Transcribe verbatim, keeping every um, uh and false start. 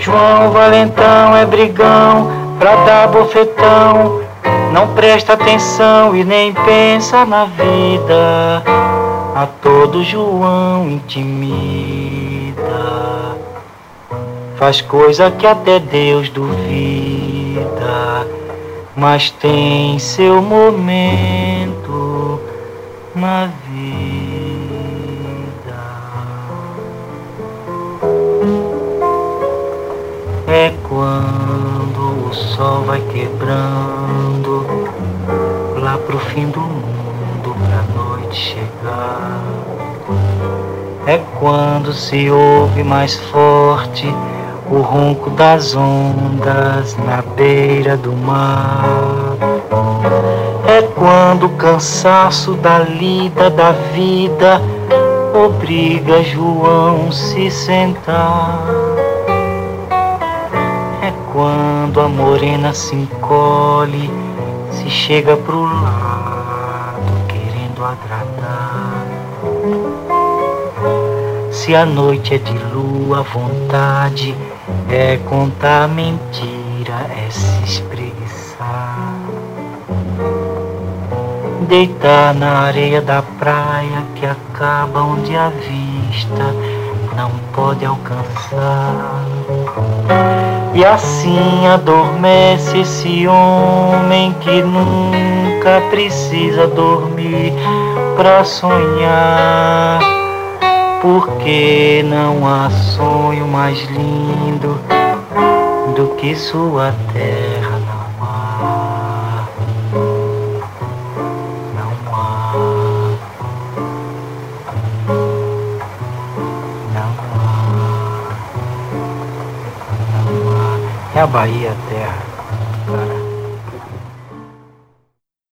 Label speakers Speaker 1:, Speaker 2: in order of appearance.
Speaker 1: João valentão é brigão pra dar bofetão, não presta atenção e nem pensa na vida. A todo João intimida, faz coisa que até Deus duvida, mas tem seu momento na vida. É quando o sol vai quebrando lá pro fim do mundo, pra noite chegar. É quando se ouve mais forte o ronco das ondas na beira do mar. É quando o cansaço da lida da vida obriga João se sentar. É quando a morena se encolhe, se chega pro lado querendo agradar. Se a noite é de lua, a vontade é contar mentira, é se espreguiçar. Deitar na areia da praia que acaba onde a vista não pode alcançar. E assim adormece esse homem que nunca precisa dormir pra sonhar. Porque não há sonho mais lindo do que sua terra não há. Não há. Não há. Não há. É a Bahia, a terra, cara.